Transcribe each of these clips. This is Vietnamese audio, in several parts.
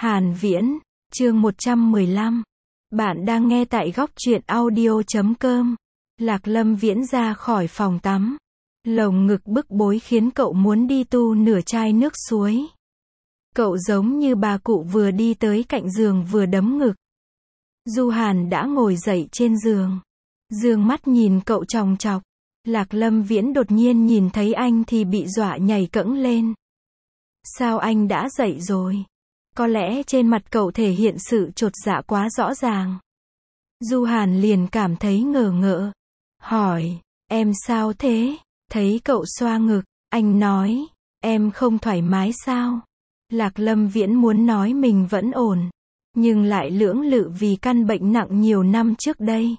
Hàn Viễn, chương 115. Bạn đang nghe tại góc truyện audio.com. Lạc Lâm Viễn ra khỏi phòng tắm. Lồng ngực bức bối khiến cậu muốn đi tu nửa chai nước suối. Cậu giống như bà cụ vừa đi tới cạnh giường vừa đấm ngực. Du Hàn đã ngồi dậy trên giường. Dương mắt nhìn cậu chòng chọc. Lạc Lâm Viễn đột nhiên nhìn thấy anh thì bị dọa nhảy cẫng lên. Sao anh đã dậy rồi? Có lẽ trên mặt cậu thể hiện sự chột dạ quá rõ ràng. Du Hàn liền cảm thấy ngờ ngợ. Hỏi, em sao thế? Thấy cậu xoa ngực, anh nói, em không thoải mái sao? Lạc Lâm Viễn muốn nói mình vẫn ổn, nhưng lại lưỡng lự vì căn bệnh nặng nhiều năm trước đây.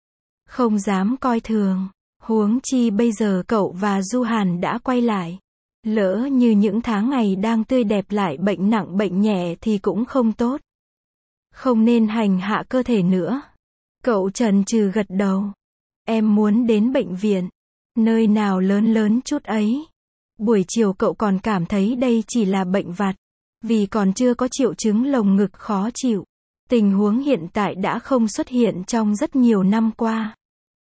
Không dám coi thường, huống chi bây giờ cậu và Du Hàn đã quay lại. Lỡ như những tháng ngày đang tươi đẹp lại bệnh nặng bệnh nhẹ thì cũng không tốt. Không nên hành hạ cơ thể nữa. Cậu chần chừ gật đầu. Em muốn đến bệnh viện. Nơi nào lớn lớn chút ấy. Buổi chiều cậu còn cảm thấy đây chỉ là bệnh vặt. Vì còn chưa có triệu chứng lồng ngực khó chịu. Tình huống hiện tại đã không xuất hiện trong rất nhiều năm qua.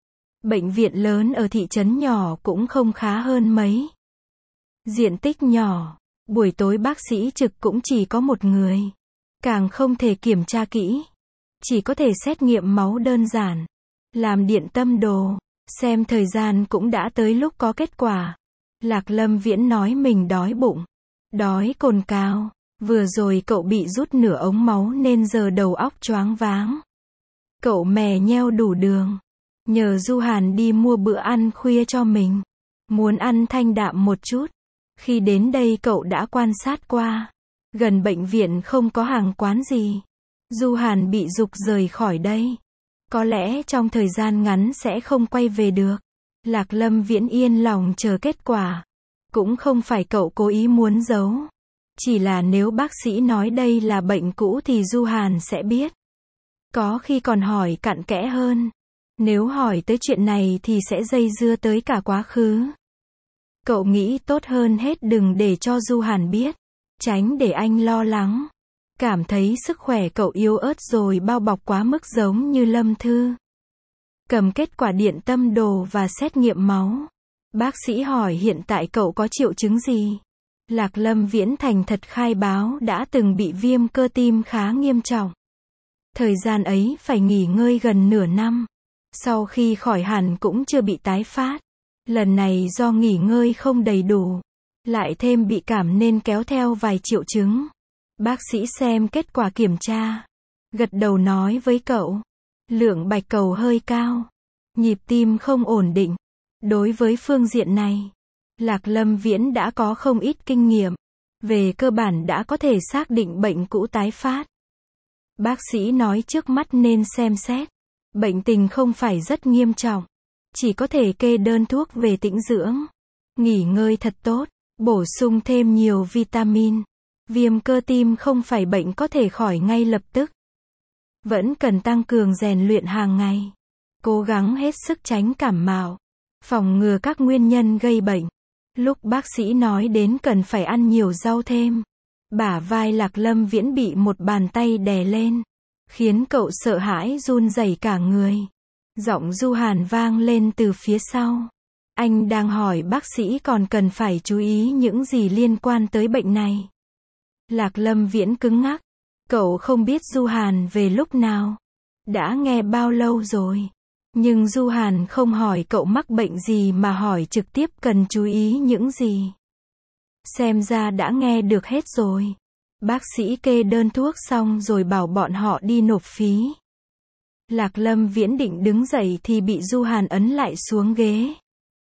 Bệnh viện lớn ở thị trấn nhỏ cũng không khá hơn mấy. Diện tích nhỏ, buổi tối bác sĩ trực cũng chỉ có một người. Càng không thể kiểm tra kỹ. Chỉ có thể xét nghiệm máu đơn giản. Làm điện tâm đồ. Xem thời gian cũng đã tới lúc có kết quả. Lạc Lâm Viễn nói mình đói bụng. Đói cồn cào. Vừa rồi cậu bị rút nửa ống máu nên giờ đầu óc choáng váng. Cậu mè nheo đủ đường. Nhờ Du Hàn đi mua bữa ăn khuya cho mình. Muốn ăn thanh đạm một chút. Khi đến đây cậu đã quan sát qua. Gần bệnh viện không có hàng quán gì. Du Hàn bị giục rời khỏi đây. Có lẽ trong thời gian ngắn sẽ không quay về được. Lạc Lâm Viễn yên lòng chờ kết quả. Cũng không phải cậu cố ý muốn giấu. Chỉ là nếu bác sĩ nói đây là bệnh cũ thì Du Hàn sẽ biết. Có khi còn hỏi cặn kẽ hơn. Nếu hỏi tới chuyện này thì sẽ dây dưa tới cả quá khứ. Cậu nghĩ tốt hơn hết đừng để cho Du Hàn biết. Tránh để anh lo lắng. Cảm thấy sức khỏe cậu yếu ớt rồi bao bọc quá mức giống như Lâm Thư. Cầm kết quả điện tâm đồ và xét nghiệm máu. Bác sĩ hỏi hiện tại cậu có triệu chứng gì? Lạc Lâm Viễn thành thật khai báo đã từng bị viêm cơ tim khá nghiêm trọng. Thời gian ấy phải nghỉ ngơi gần nửa năm. Sau khi khỏi hẳn cũng chưa bị tái phát. Lần này do nghỉ ngơi không đầy đủ. Lại thêm bị cảm nên kéo theo vài triệu chứng. Bác sĩ xem kết quả kiểm tra. Gật đầu nói với cậu. Lượng bạch cầu hơi cao. Nhịp tim không ổn định. Đối với phương diện này, Lạc Lâm Viễn đã có không ít kinh nghiệm. Về cơ bản đã có thể xác định bệnh cũ tái phát. Bác sĩ nói trước mắt nên xem xét. Bệnh tình không phải rất nghiêm trọng. Chỉ có thể kê đơn thuốc về tĩnh dưỡng. Nghỉ ngơi thật tốt. Bổ sung thêm nhiều vitamin. Viêm cơ tim không phải bệnh có thể khỏi ngay lập tức. Vẫn cần tăng cường rèn luyện hàng ngày. Cố gắng hết sức tránh cảm mạo. Phòng ngừa các nguyên nhân gây bệnh. Lúc bác sĩ nói đến cần phải ăn nhiều rau thêm. Bả vai Lạc Lâm Viễn bị một bàn tay đè lên. Khiến cậu sợ hãi run rẩy cả người. Giọng Du Hàn vang lên từ phía sau. Anh đang hỏi bác sĩ còn cần phải chú ý những gì liên quan tới bệnh này. Lạc Lâm Viễn cứng ngắc. Cậu không biết Du Hàn về lúc nào. Đã nghe bao lâu rồi. Nhưng Du Hàn không hỏi cậu mắc bệnh gì mà hỏi trực tiếp cần chú ý những gì. Xem ra đã nghe được hết rồi. Bác sĩ kê đơn thuốc xong rồi bảo bọn họ đi nộp phí. Lạc Lâm Viễn định đứng dậy thì bị Du Hàn ấn lại xuống ghế.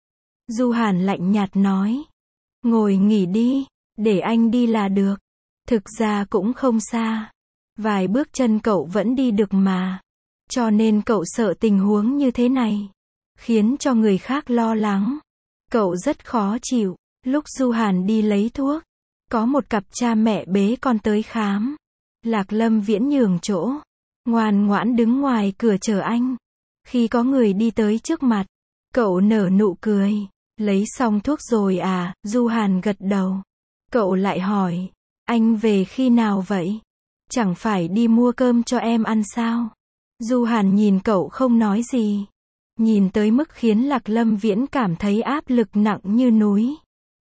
Du Hàn lạnh nhạt nói. Ngồi nghỉ đi, để anh đi là được. Thực ra cũng không xa. Vài bước chân cậu vẫn đi được mà. Cho nên cậu sợ tình huống như thế này. Khiến cho người khác lo lắng. Cậu rất khó chịu. Lúc Du Hàn đi lấy thuốc. Có một cặp cha mẹ bế con tới khám. Lạc Lâm Viễn nhường chỗ. Ngoan ngoãn đứng ngoài cửa chờ anh. Khi có người đi tới trước mặt. Cậu nở nụ cười. Lấy xong thuốc rồi à? Du Hàn gật đầu. Cậu lại hỏi. Anh về khi nào vậy? Chẳng phải đi mua cơm cho em ăn sao? Du Hàn nhìn cậu không nói gì. Nhìn tới mức khiến Lạc Lâm Viễn cảm thấy áp lực nặng như núi.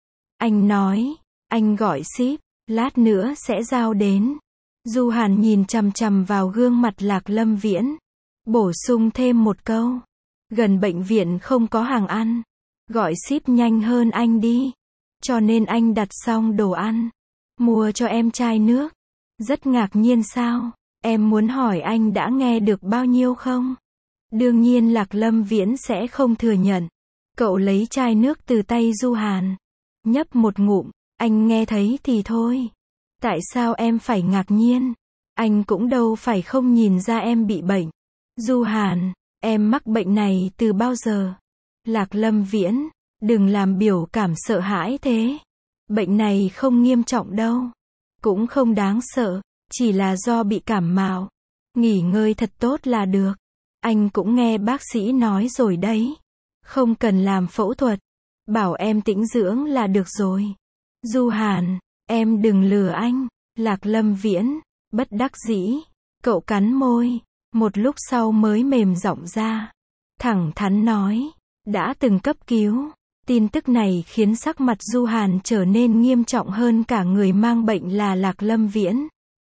Anh nói, anh gọi ship, lát nữa sẽ giao đến. Du Hàn nhìn chằm chằm vào gương mặt Lạc Lâm Viễn. Bổ sung thêm một câu. Gần bệnh viện không có hàng ăn. Gọi ship nhanh hơn anh đi. Cho nên anh đặt xong đồ ăn. Mua cho em chai nước. Rất ngạc nhiên sao? Em muốn hỏi anh đã nghe được bao nhiêu không? Đương nhiên Lạc Lâm Viễn sẽ không thừa nhận. Cậu lấy chai nước từ tay Du Hàn. Nhấp một ngụm, anh nghe thấy thì thôi. Tại sao em phải ngạc nhiên? Anh cũng đâu phải không nhìn ra em bị bệnh. Du Hàn, em mắc bệnh này từ bao giờ? Lạc Lâm Viễn, đừng làm biểu cảm sợ hãi thế. Bệnh này không nghiêm trọng đâu. Cũng không đáng sợ, chỉ là do bị cảm mạo. Nghỉ ngơi thật tốt là được. Anh cũng nghe bác sĩ nói rồi đấy. Không cần làm phẫu thuật. Bảo em tĩnh dưỡng là được rồi. Du Hàn, em đừng lừa anh. Lạc Lâm Viễn, bất đắc dĩ. Cậu cắn môi. Một lúc sau mới mềm giọng ra. Thẳng thắn nói. Đã từng cấp cứu. Tin tức này khiến sắc mặt Du Hàn trở nên nghiêm trọng hơn cả người mang bệnh là Lạc Lâm Viễn.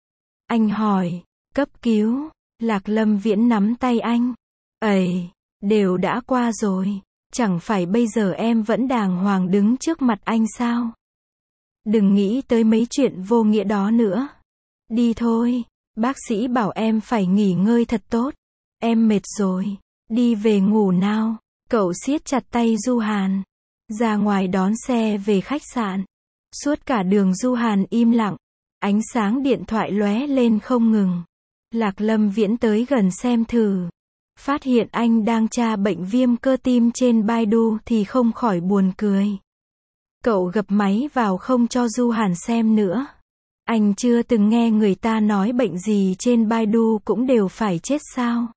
Anh hỏi, cấp cứu? Lạc Lâm Viễn nắm tay anh. Ây, đều đã qua rồi. Chẳng phải bây giờ em vẫn đàng hoàng đứng trước mặt anh sao? Đừng nghĩ tới mấy chuyện vô nghĩa đó nữa. Đi thôi, bác sĩ bảo em phải nghỉ ngơi thật tốt. Em mệt rồi, đi về ngủ nào. Cậu siết chặt tay Du Hàn. Ra ngoài đón xe về khách sạn. Suốt cả đường Du Hàn im lặng. Ánh sáng điện thoại lóe lên không ngừng. Lạc Lâm Viễn tới gần xem thử. Phát hiện anh đang tra bệnh viêm cơ tim trên Baidu thì không khỏi buồn cười. Cậu gập máy vào không cho Du Hàn xem nữa. Anh chưa từng nghe người ta nói bệnh gì trên Baidu cũng đều phải chết sao.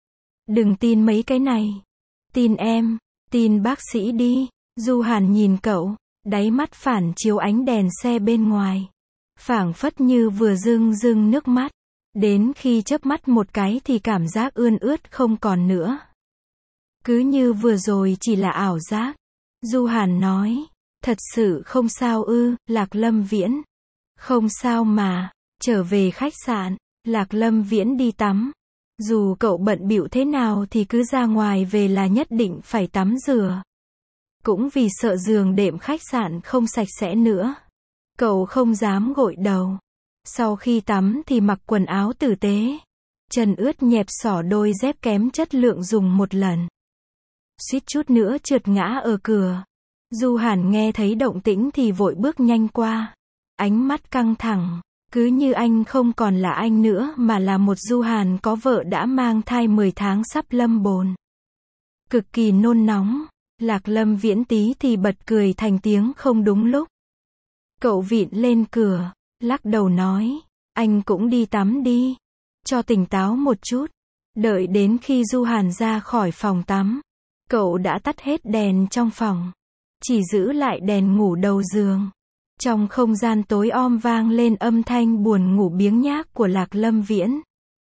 Đừng tin mấy cái này. Tin em, tin bác sĩ đi. Du Hàn nhìn cậu, đáy mắt phản chiếu ánh đèn xe bên ngoài. Phảng phất như vừa rưng rưng nước mắt. Đến khi chớp mắt một cái thì cảm giác ươn ướt không còn nữa. Cứ như vừa rồi chỉ là ảo giác. Du Hàn nói, thật sự không sao ư? Lạc Lâm Viễn, không sao mà. Trở về khách sạn, Lạc Lâm Viễn đi tắm. Dù cậu bận bịu thế nào thì cứ ra ngoài về là nhất định phải tắm rửa. Cũng vì sợ giường đệm khách sạn không sạch sẽ nữa. Cậu không dám gội đầu. Sau khi tắm thì mặc quần áo tử tế. Chân ướt nhẹp xỏ đôi dép kém chất lượng dùng một lần. Suýt chút nữa trượt ngã ở cửa. Du Hàn nghe thấy động tĩnh thì vội bước nhanh qua. Ánh mắt căng thẳng. Cứ như anh không còn là anh nữa mà là một Du Hàn có vợ đã mang thai 10 tháng sắp lâm bồn. Cực kỳ nôn nóng. Lạc Lâm Viễn tí thì bật cười thành tiếng không đúng lúc. Cậu vịn lên cửa, lắc đầu nói, anh cũng đi tắm đi, cho tỉnh táo một chút. Đợi đến khi Du Hàn ra khỏi phòng tắm, cậu đã tắt hết đèn trong phòng, chỉ giữ lại đèn ngủ đầu giường. Trong không gian tối om vang lên âm thanh buồn ngủ biếng nhác của Lạc Lâm Viễn.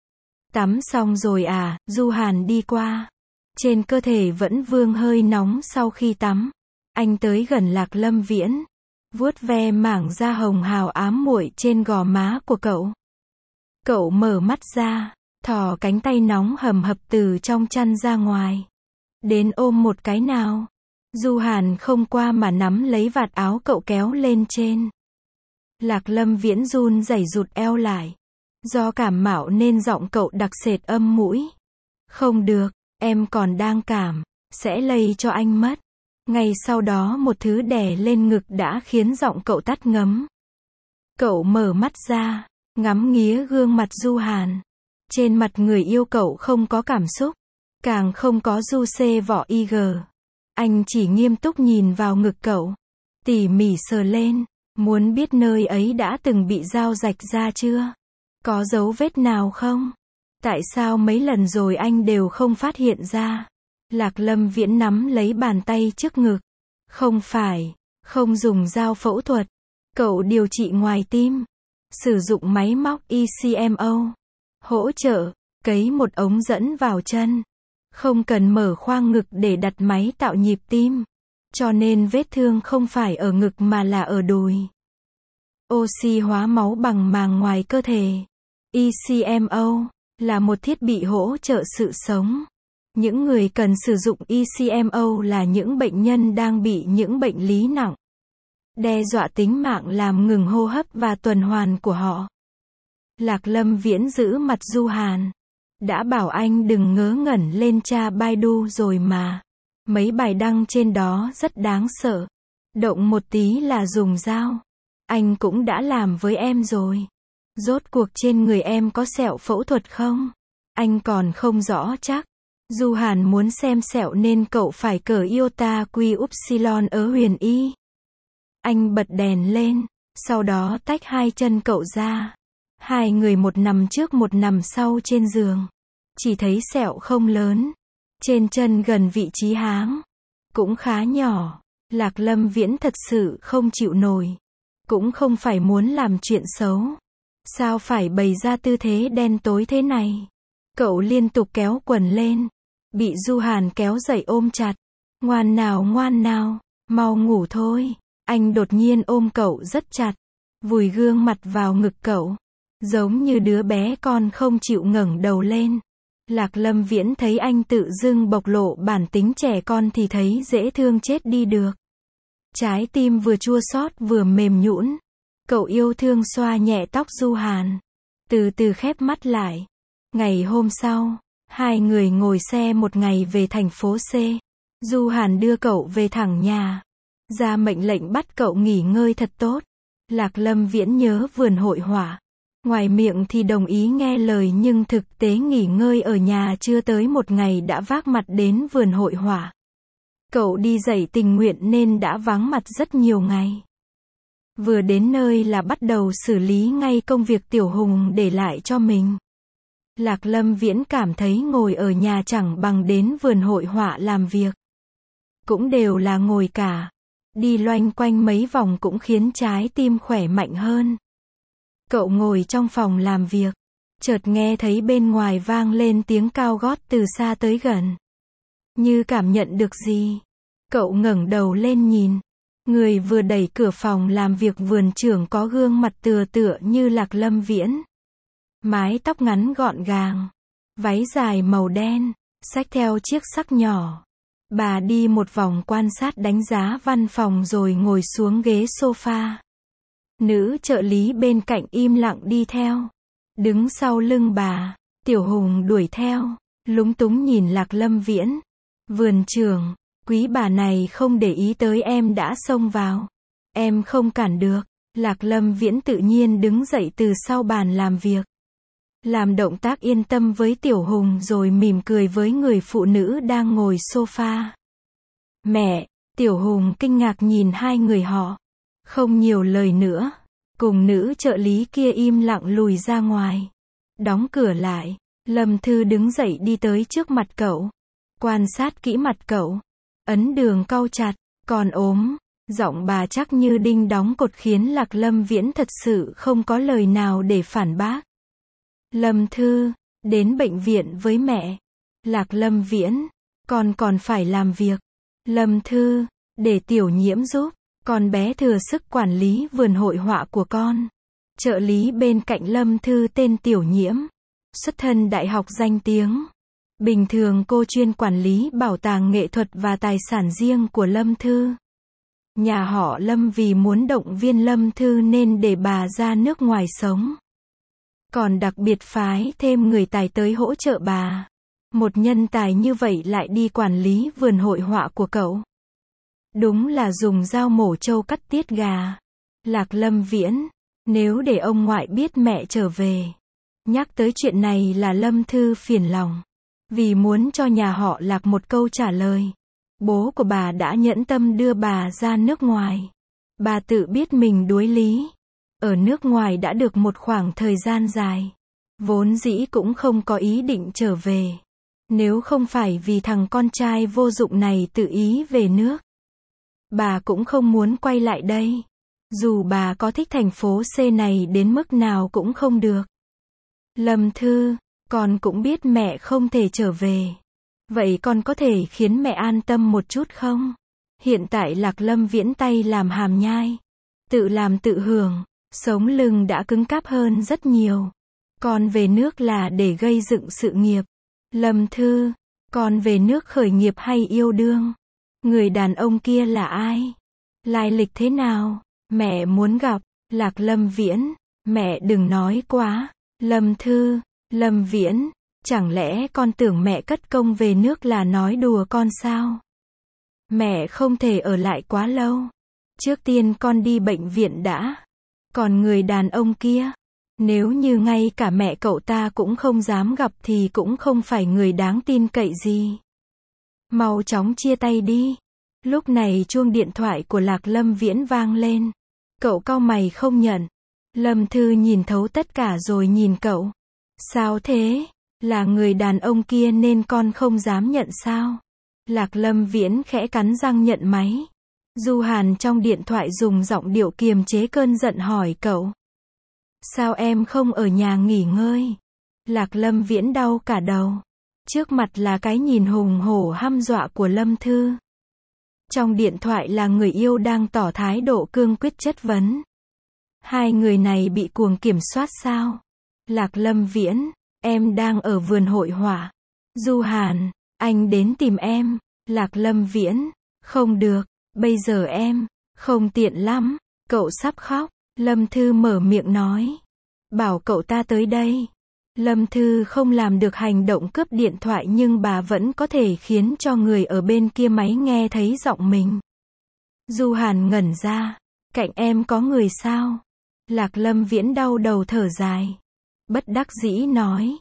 Tắm xong rồi à? Du Hàn đi qua. Trên cơ thể vẫn vương hơi nóng sau khi tắm. Anh tới gần Lạc Lâm Viễn, vuốt ve mảng da hồng hào ám muội trên gò má của cậu. Cậu mở mắt ra, thò cánh tay nóng hầm hập từ trong chăn ra ngoài. Đến ôm một cái nào. Du Hàn không qua mà nắm lấy vạt áo cậu kéo lên trên. Lạc Lâm Viễn run rẩy rụt eo lại. Do cảm mạo nên giọng cậu đặc sệt âm mũi. Không được, em còn đang cảm, sẽ lây cho anh mất. Ngay sau đó một thứ đè lên ngực đã khiến giọng cậu tắt ngấm. Cậu mở mắt ra, ngắm nghía gương mặt Du Hàn. Trên mặt người yêu cậu không có cảm xúc, càng không có du xê vỏ IG. Anh chỉ nghiêm túc nhìn vào ngực cậu, tỉ mỉ sờ lên, muốn biết nơi ấy đã từng bị dao rạch ra chưa? Có dấu vết nào không? Tại sao mấy lần rồi anh đều không phát hiện ra? Lạc Lâm Viễn nắm lấy bàn tay trước ngực. Không phải, không dùng dao phẫu thuật. Cậu điều trị ngoài tim. sử dụng máy móc ECMO, hỗ trợ, cấy một ống dẫn vào chân. Không cần mở khoang ngực để đặt máy tạo nhịp tim. Cho nên vết thương không phải ở ngực mà là ở đùi. Oxy hóa máu bằng màng ngoài cơ thể. ECMO là một thiết bị hỗ trợ sự sống. Những người cần sử dụng ECMO là những bệnh nhân đang bị những bệnh lý nặng, đe dọa tính mạng làm ngừng hô hấp và tuần hoàn của họ. Lạc Lâm Viễn giữ mặt Du Hàn. Đã bảo anh đừng ngớ ngẩn lên tra Baidu rồi mà. Mấy bài đăng trên đó rất đáng sợ. Động một tí là dùng dao. Anh cũng đã làm với em rồi. Rốt cuộc trên người em có sẹo phẫu thuật không? Anh còn không rõ chắc. Du Hàn muốn xem sẹo nên cậu phải cởi iota quy upsilon ở huyền y. Anh bật đèn lên, sau đó tách hai chân cậu ra. Hai người một nằm trước một nằm sau trên giường. Chỉ thấy sẹo không lớn. Trên chân gần vị trí háng. Cũng khá nhỏ. Lạc Lâm Viễn thật sự không chịu nổi. Cũng không phải muốn làm chuyện xấu. Sao phải bày ra tư thế đen tối thế này? Cậu liên tục kéo quần lên. Bị Du Hàn kéo dậy ôm chặt. Ngoan nào, mau ngủ thôi. Anh đột nhiên ôm cậu rất chặt. Vùi gương mặt vào ngực cậu. Giống như đứa bé con không chịu ngẩng đầu lên. Lạc Lâm Viễn thấy anh tự dưng bộc lộ bản tính trẻ con thì thấy dễ thương chết đi được. Trái tim vừa chua xót vừa mềm nhũn. Cậu yêu thương xoa nhẹ tóc Du Hàn. Từ từ khép mắt lại. Ngày hôm sau, hai người ngồi xe một ngày về thành phố C. Du Hàn đưa cậu về thẳng nhà. Ra mệnh lệnh bắt cậu nghỉ ngơi thật tốt. Lạc Lâm Viễn nhớ vườn hội họa. Ngoài miệng thì đồng ý nghe lời nhưng thực tế nghỉ ngơi ở nhà chưa tới một ngày đã vác mặt đến vườn hội họa. Cậu đi dạy tình nguyện nên đã vắng mặt rất nhiều ngày. Vừa đến nơi là bắt đầu xử lý ngay công việc Tiểu Hùng để lại cho mình. Lạc Lâm Viễn cảm thấy ngồi ở nhà chẳng bằng đến vườn hội họa làm việc. Cũng đều là ngồi cả. Đi loanh quanh mấy vòng cũng khiến trái tim khỏe mạnh hơn. Cậu ngồi trong phòng làm việc. Chợt nghe thấy bên ngoài vang lên tiếng cao gót từ xa tới gần. Như cảm nhận được gì. Cậu ngẩng đầu lên nhìn. Người vừa đẩy cửa phòng làm việc vườn trưởng có gương mặt tựa như Lạc Lâm Viễn. Mái tóc ngắn gọn gàng. Váy dài màu đen. Xách theo chiếc xắc nhỏ. Bà đi một vòng quan sát đánh giá văn phòng rồi ngồi xuống ghế sofa. Nữ trợ lý bên cạnh im lặng đi theo. Đứng sau lưng bà. Tiểu Hùng đuổi theo. Lúng túng nhìn Lạc Lâm Viễn. Vườn trưởng, quý bà này không để ý tới em đã xông vào. Em không cản được. Lạc Lâm Viễn tự nhiên đứng dậy từ sau bàn làm việc. Làm động tác yên tâm với Tiểu Hùng rồi mỉm cười với người phụ nữ đang ngồi sofa. Mẹ, Tiểu Hùng kinh ngạc nhìn hai người họ. Không nhiều lời nữa. Cùng nữ trợ lý kia im lặng lùi ra ngoài. Đóng cửa lại. Lâm Thư đứng dậy đi tới trước mặt cậu. Quan sát kỹ mặt cậu. Ấn đường cau chặt. Còn ốm. Giọng bà chắc như đinh đóng cột khiến Lạc Lâm Viễn thật sự không có lời nào để phản bác. Lâm Thư, đến bệnh viện với mẹ. Lạc Lâm Viễn, con còn phải làm việc. Lâm Thư, để Tiểu Nhiễm giúp. Con bé thừa sức quản lý vườn hội họa của con. Trợ lý bên cạnh Lâm Thư tên Tiểu Nhiễm. Xuất thân đại học danh tiếng. Bình thường cô chuyên quản lý bảo tàng nghệ thuật và tài sản riêng của Lâm Thư. Nhà họ Lâm vì muốn động viên Lâm Thư nên để bà ra nước ngoài sống. Còn đặc biệt phái thêm người tài tới hỗ trợ bà. Một nhân tài như vậy lại đi quản lý vườn hội họa của cậu. Đúng là dùng dao mổ trâu cắt tiết gà. Lạc Lâm Viễn, nếu để ông ngoại biết mẹ trở về. Nhắc tới chuyện này là Lâm Thư phiền lòng. Vì muốn cho nhà họ Lạc một câu trả lời. Bố của bà đã nhẫn tâm đưa bà ra nước ngoài. Bà tự biết mình đuối lý. Ở nước ngoài đã được một khoảng thời gian dài. Vốn dĩ cũng không có ý định trở về. Nếu không phải vì thằng con trai vô dụng này tự ý về nước. Bà cũng không muốn quay lại đây. Dù bà có thích thành phố C này đến mức nào cũng không được. Lâm Thư, con cũng biết mẹ không thể trở về. Vậy con có thể khiến mẹ an tâm một chút không? Hiện tại Lạc Lâm Viễn tay làm hàm nhai. Tự làm tự hưởng, sống lưng đã cứng cáp hơn rất nhiều. Con về nước là để gây dựng sự nghiệp. Lâm Thư, con về nước khởi nghiệp hay yêu đương? Người đàn ông kia là ai? Lai lịch thế nào? Mẹ muốn gặp. Lạc Lâm Viễn, mẹ đừng nói quá. Lâm Thư, Lâm Viễn, chẳng lẽ con tưởng mẹ cất công về nước là nói đùa con sao? Mẹ không thể ở lại quá lâu. Trước tiên con đi bệnh viện đã. Còn người đàn ông kia, nếu như ngay cả mẹ cậu ta cũng không dám gặp thì cũng không phải người đáng tin cậy gì. Mau chóng chia tay đi. Lúc này chuông điện thoại của Lạc Lâm Viễn vang lên. Cậu cau mày không nhận. Lâm Thư nhìn thấu tất cả rồi nhìn cậu. Sao thế? Là người đàn ông kia nên con không dám nhận sao? Lạc Lâm Viễn khẽ cắn răng nhận máy. Du Hàn trong điện thoại dùng giọng điệu kiềm chế cơn giận hỏi cậu. Sao em không ở nhà nghỉ ngơi? Lạc Lâm Viễn đau cả đầu. Trước mặt là cái nhìn hùng hổ hăm dọa của Lâm Thư. Trong điện thoại là người yêu đang tỏ thái độ cương quyết chất vấn. Hai người này bị cuồng kiểm soát sao? Lạc Lâm Viễn, em đang ở vườn hội họa. Du Hàn, anh đến tìm em. Lạc Lâm Viễn, không được, bây giờ em không tiện lắm. Cậu sắp khóc. Lâm Thư mở miệng nói. Bảo cậu ta tới đây. Lâm Thư không làm được hành động cướp điện thoại nhưng bà vẫn có thể khiến cho người ở bên kia máy nghe thấy giọng mình. Du Hàn ngẩn ra. Cạnh em có người sao? Lạc Lâm Viễn đau đầu thở dài. Bất đắc dĩ nói.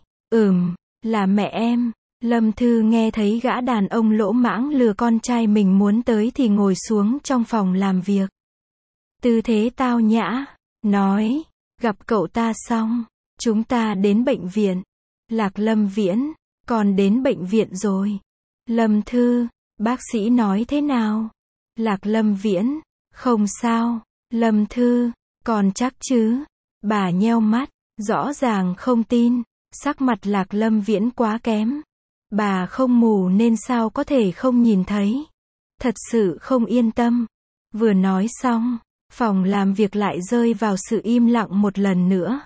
Là mẹ em. Lâm Thư nghe thấy gã đàn ông lỗ mãng lừa con trai mình muốn tới thì ngồi xuống trong phòng làm việc. Tư thế tao nhã. Nói. Gặp cậu ta xong. Chúng ta đến bệnh viện. Lạc Lâm Viễn. Con đến bệnh viện rồi. Lâm Thư. Bác sĩ nói thế nào? Lạc Lâm Viễn. Không sao. Lâm Thư. Con chắc chứ? Bà nheo mắt. Rõ ràng không tin. Sắc mặt Lạc Lâm Viễn quá kém. Bà không mù nên sao có thể không nhìn thấy. Thật sự không yên tâm. Vừa nói xong, phòng làm việc lại rơi vào sự im lặng một lần nữa.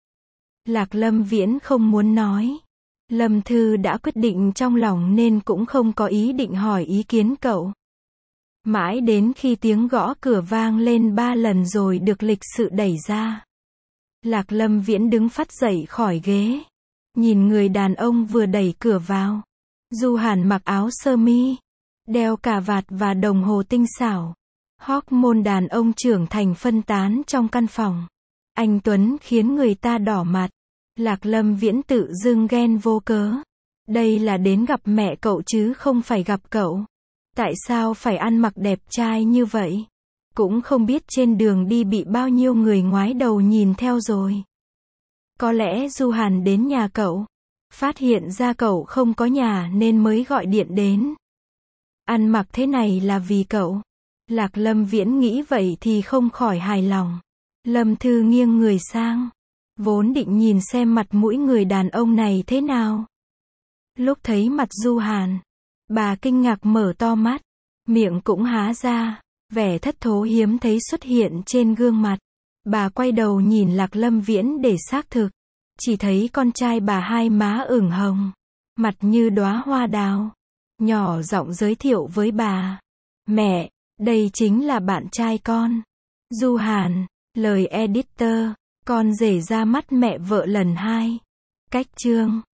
Lạc Lâm Viễn không muốn nói. Lâm Thư đã quyết định trong lòng nên cũng không có ý định hỏi ý kiến cậu. Mãi đến khi tiếng gõ cửa vang lên 3 lần rồi được lịch sự đẩy ra. Lạc Lâm Viễn đứng phắt dậy khỏi ghế. Nhìn người đàn ông vừa đẩy cửa vào. Du Hàn mặc áo sơ mi, đeo cà vạt và đồng hồ tinh xảo. Hormone đàn ông trưởng thành phân tán trong căn phòng. Anh tuấn khiến người ta đỏ mặt. Lạc Lâm Viễn tự dưng ghen vô cớ. Đây là đến gặp mẹ cậu chứ không phải gặp cậu. Tại sao phải ăn mặc đẹp trai như vậy? Cũng không biết trên đường đi bị bao nhiêu người ngoái đầu nhìn theo rồi. Có lẽ Du Hàn đến nhà cậu, phát hiện ra cậu không có nhà nên mới gọi điện đến. Ăn mặc thế này là vì cậu. Lạc Lâm Viễn nghĩ vậy thì không khỏi hài lòng. Lâm Thư nghiêng người sang. Vốn định nhìn xem mặt mũi người đàn ông này thế nào. Lúc thấy mặt Du Hàn, bà kinh ngạc mở to mắt. Miệng cũng há ra. Vẻ thất thố hiếm thấy xuất hiện trên gương mặt. Bà quay đầu nhìn Lạc Lâm Viễn để xác thực. Chỉ thấy con trai bà hai má ửng hồng. Mặt như đóa hoa đào. Nhỏ giọng giới thiệu với bà. Mẹ, đây chính là bạn trai con. Du Hàn, lời editor. Con rể ra mắt mẹ vợ lần 2. Cách chương.